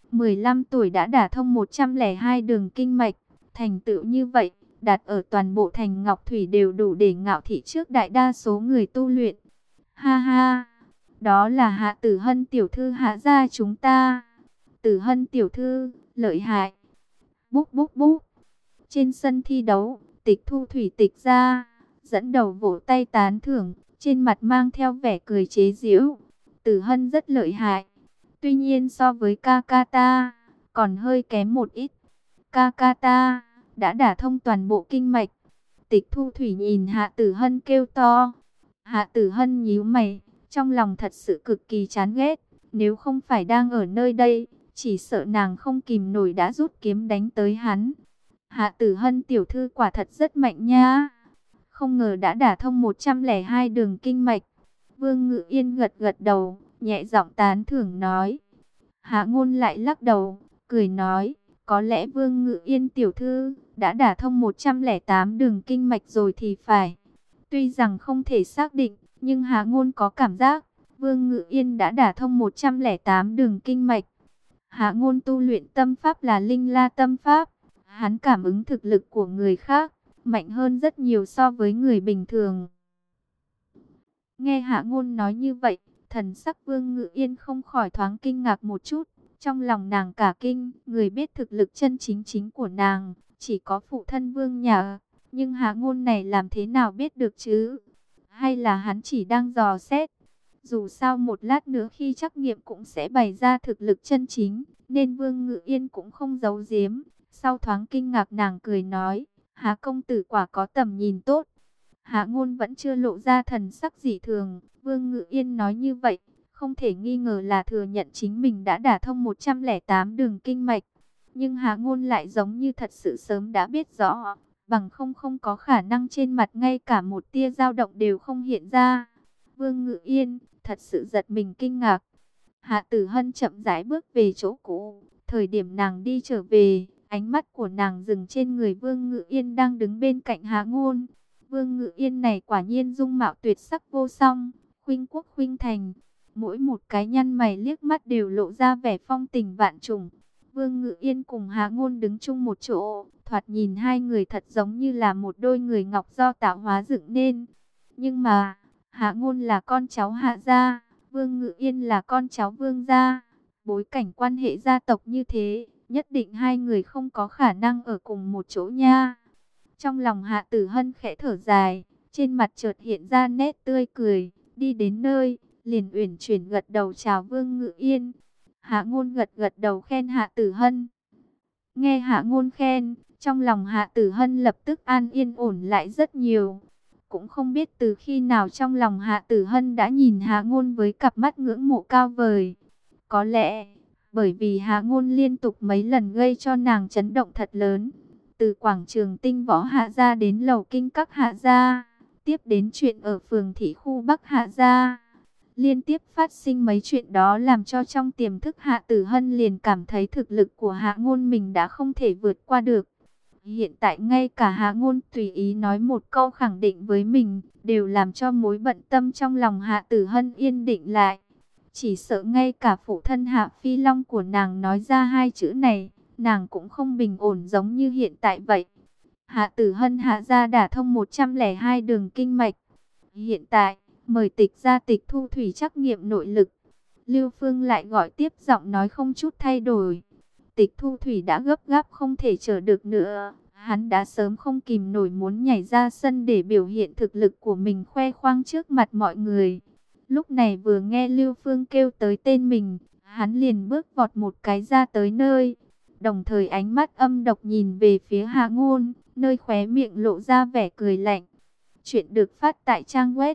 15 tuổi đã đả thông 102 đường kinh mạch. Thành tựu như vậy, đặt ở toàn bộ thành Ngọc Thủy đều đủ để ngạo thị trước đại đa số người tu luyện. Ha ha, đó là Hạ Tử Hân tiểu thư Hạ gia chúng ta. Tử Hân tiểu thư, lợi hại. Búp búp búp. Trên sân thi đấu, Tịch Thu Thủy Tịch ra, dẫn đầu vỗ tay tán thưởng, trên mặt mang theo vẻ cười chế giễu. Tử Hân rất lợi hại. Tuy nhiên so với ca ca ta, còn hơi kém một ít. Ca ca ta đã đả thông toàn bộ kinh mạch. Tịch Thu Thủy nhìn Hạ Tử Hân kêu to. Hạ Tử Hân nhíu mày, trong lòng thật sự cực kỳ chán ghét. Nếu không phải đang ở nơi đây, chỉ sợ nàng không kìm nổi đã rút kiếm đánh tới hắn. Hạ Tử Hân tiểu thư quả thật rất mạnh nha. Không ngờ đã đả thông 102 đường kinh mạch. Vương Ngự Yên gật gật đầu, nhẹ giọng tán thưởng nói. Hạ Ngôn lại lắc đầu, cười nói. Có lẽ Vương Ngự Yên tiểu thư đã đả thông 108 đường kinh mạch rồi thì phải. Tuy rằng không thể xác định, nhưng Hạ Ngôn có cảm giác Vương Ngự Yên đã đả thông 108 đường kinh mạch. Hạ Ngôn tu luyện tâm pháp là Linh La tâm pháp. Hắn cảm ứng thực lực của người khác mạnh hơn rất nhiều so với người bình thường. Nghe Hạ Ngôn nói như vậy, thần sắc Vương Ngự Yên không khỏi thoáng kinh ngạc một chút. Trong lòng nàng cả kinh, người biết thực lực chân chính của nàng, chỉ có phụ thân Vương Nhà. Nhưng Hạ Ngôn này làm thế nào biết được chứ? Hay là hắn chỉ đang dò xét? Dù sao một lát nữa khi trắc nghiệm cũng sẽ bày ra thực lực chân chính, nên Vương Ngự Yên cũng không giấu giếm. Sau thoáng kinh ngạc nàng cười nói, Hạ công tử quả có tầm nhìn tốt. Hạ Ngôn vẫn chưa lộ ra thần sắc dị thường, Vương Ngự Yên nói như vậy, không thể nghi ngờ là thừa nhận chính mình đã đả thông 108 đường kinh mạch. Nhưng Hạ Ngôn lại giống như thật sự sớm đã biết rõ, bằng không có khả năng trên mặt ngay cả một tia dao động đều không hiện ra. Vương Ngự Yên thật sự giật mình kinh ngạc. Hạ Tử Hân chậm rãi bước về chỗ cũ, thời điểm nàng đi trở về, ánh mắt của nàng dừng trên người Vương Ngự Yên đang đứng bên cạnh Hạ Ngôn. Vương Ngự Yên này quả nhiên dung mạo tuyệt sắc vô song, khuynh quốc khuynh thành. Mỗi một cái nhăn mày liếc mắt đều lộ ra vẻ phong tình vạn trùng. Vương Ngự Yên cùng Hạ Ngôn đứng chung một chỗ, thoạt nhìn hai người thật giống như là một đôi người ngọc do tạo hóa dựng nên. Nhưng mà, Hạ Ngôn là con cháu Hạ gia, Vương Ngự Yên là con cháu Vương gia. Bối cảnh quan hệ gia tộc như thế, nhất định hai người không có khả năng ở cùng một chỗ nha. Trong lòng Hạ Tử Hân khẽ thở dài, trên mặt chợt hiện ra nét tươi cười, đi đến nơi, liền uyển chuyển gật đầu chào Vương Ngự Yên. Hạ Ngôn gật gật đầu khen Hạ Tử Hân. Nghe Hạ Ngôn khen, trong lòng Hạ Tử Hân lập tức an yên ổn lại rất nhiều. Cũng không biết từ khi nào trong lòng Hạ Tử Hân đã nhìn Hạ Ngôn với cặp mắt ngưỡng mộ cao vời. Có lẽ bởi vì Hạ Ngôn liên tục mấy lần gây cho nàng chấn động thật lớn. Từ quảng trường Tinh Võ Hạ gia đến lầu Kinh Các Hạ gia, tiếp đến chuyện ở phường Thị Khu Bắc Hạ gia. Liên tiếp phát sinh mấy chuyện đó làm cho trong tiềm thức Hạ Tử Hân liền cảm thấy thực lực của Hạ Ngôn mình đã không thể vượt qua được. Hiện tại ngay cả Hạ Ngôn tùy ý nói một câu khẳng định với mình, đều làm cho mối bận tâm trong lòng Hạ Tử Hân yên định lại. Chỉ sợ ngay cả phụ thân Hạ Phi Long của nàng nói ra hai chữ này, nàng cũng không bình ổn giống như hiện tại vậy. Hạ Tử Hân hạ ra đả thông 102 đường kinh mạch. Hiện tại, mời Tịch gia Tịch Thu Thủy trắc nghiệm nội lực. Lưu Phương lại gọi tiếp, giọng nói không chút thay đổi. Tịch Thu Thủy đã gấp gáp không thể chờ được nữa. Hắn đã sớm không kìm nổi muốn nhảy ra sân để biểu hiện thực lực của mình, khoe khoang trước mặt mọi người. Lúc này vừa nghe Lưu Phương kêu tới tên mình, hắn liền bước vọt một cái ra tới nơi. Đồng thời ánh mắt âm độc nhìn về phía Hạ Ngôn, nơi khóe miệng lộ ra vẻ cười lạnh. Chuyện được phát tại trang web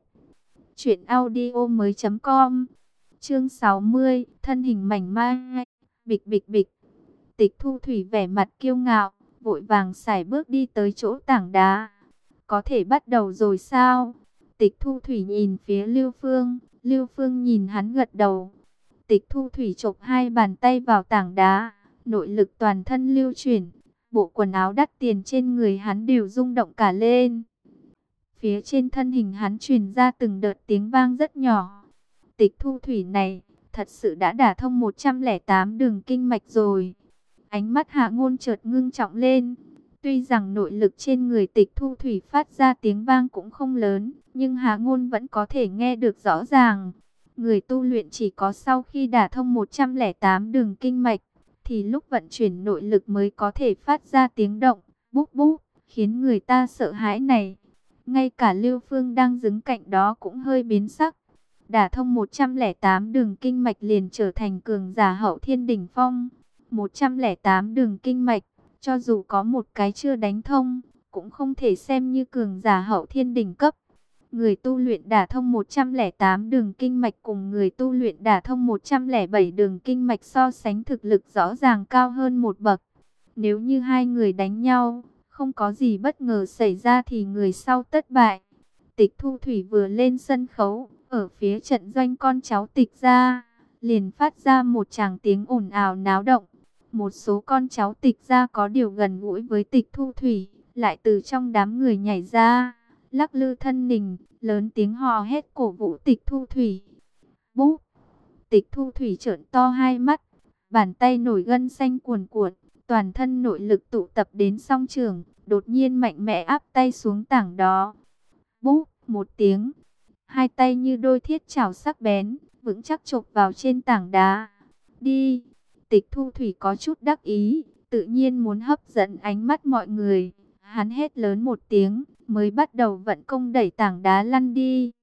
truyệnaudiomoi.com. Chương 60, thân hình mảnh mai. Bịch bịch bịch. Tịch Thu Thủy vẻ mặt kiêu ngạo, vội vàng sải bước đi tới chỗ tảng đá. Có thể bắt đầu rồi sao? Tịch Thu Thủy nhìn phía Lưu Phương, Lưu Phương nhìn hắn gật đầu. Tịch Thu Thủy chộp hai bàn tay vào tảng đá, nội lực toàn thân lưu chuyển, bộ quần áo đắt tiền trên người hắn đều rung động cả lên. Phía trên thân hình hắn truyền ra từng đợt tiếng vang rất nhỏ. Tịch Thu Thủy này thật sự đã đả thông 108 đường kinh mạch rồi. Ánh mắt Hạ Ngôn chợt ngưng trọng lên. Tuy rằng nội lực trên người Tịch Thu Thủy phát ra tiếng vang cũng không lớn, nhưng Hạ Ngôn vẫn có thể nghe được rõ ràng. Người tu luyện chỉ có sau khi đả thông 108 đường kinh mạch, thì lúc vận chuyển nội lực mới có thể phát ra tiếng động, búp búp, khiến người ta sợ hãi này. Ngay cả Lưu Phương đang đứng cạnh đó cũng hơi biến sắc. Đả thông 108 đường kinh mạch liền trở thành cường giả hậu thiên đỉnh phong. 108 đường kinh mạch, cho dù có một cái chưa đánh thông, cũng không thể xem như cường giả hậu thiên đỉnh cấp. Người tu luyện đả thông 108 đường kinh mạch cùng người tu luyện đả thông 107 đường kinh mạch so sánh thực lực rõ ràng cao hơn một bậc. Nếu như hai người đánh nhau, không có gì bất ngờ xảy ra thì người sau tất bại. Tịch Thu Thủy vừa lên sân khấu, ở phía trận doanh con cháu Tịch gia, liền phát ra một tràng tiếng ồn ào náo động. Một số con cháu Tịch gia có điều gần gũi với Tịch Thu Thủy, lại từ trong đám người nhảy ra, lắc lư thân hình, lớn tiếng hò hét cổ vũ Tịch Thu Thủy. Búp! Tịch Thu Thủy trợn to hai mắt, bàn tay nổi gân xanh cuồn cuộn, toàn thân nội lực tụ tập đến song trường, đột nhiên mạnh mẽ áp tay xuống tảng đó. Búp! Một tiếng, hai tay như đôi thiết chảo sắc bén, vững chắc chộp vào trên tảng đá. Đi! Tịch Thu Thủy có chút đắc ý, tự nhiên muốn hấp dẫn ánh mắt mọi người. Hắn hét lớn một tiếng, mới bắt đầu vận công đẩy tảng đá lăn đi.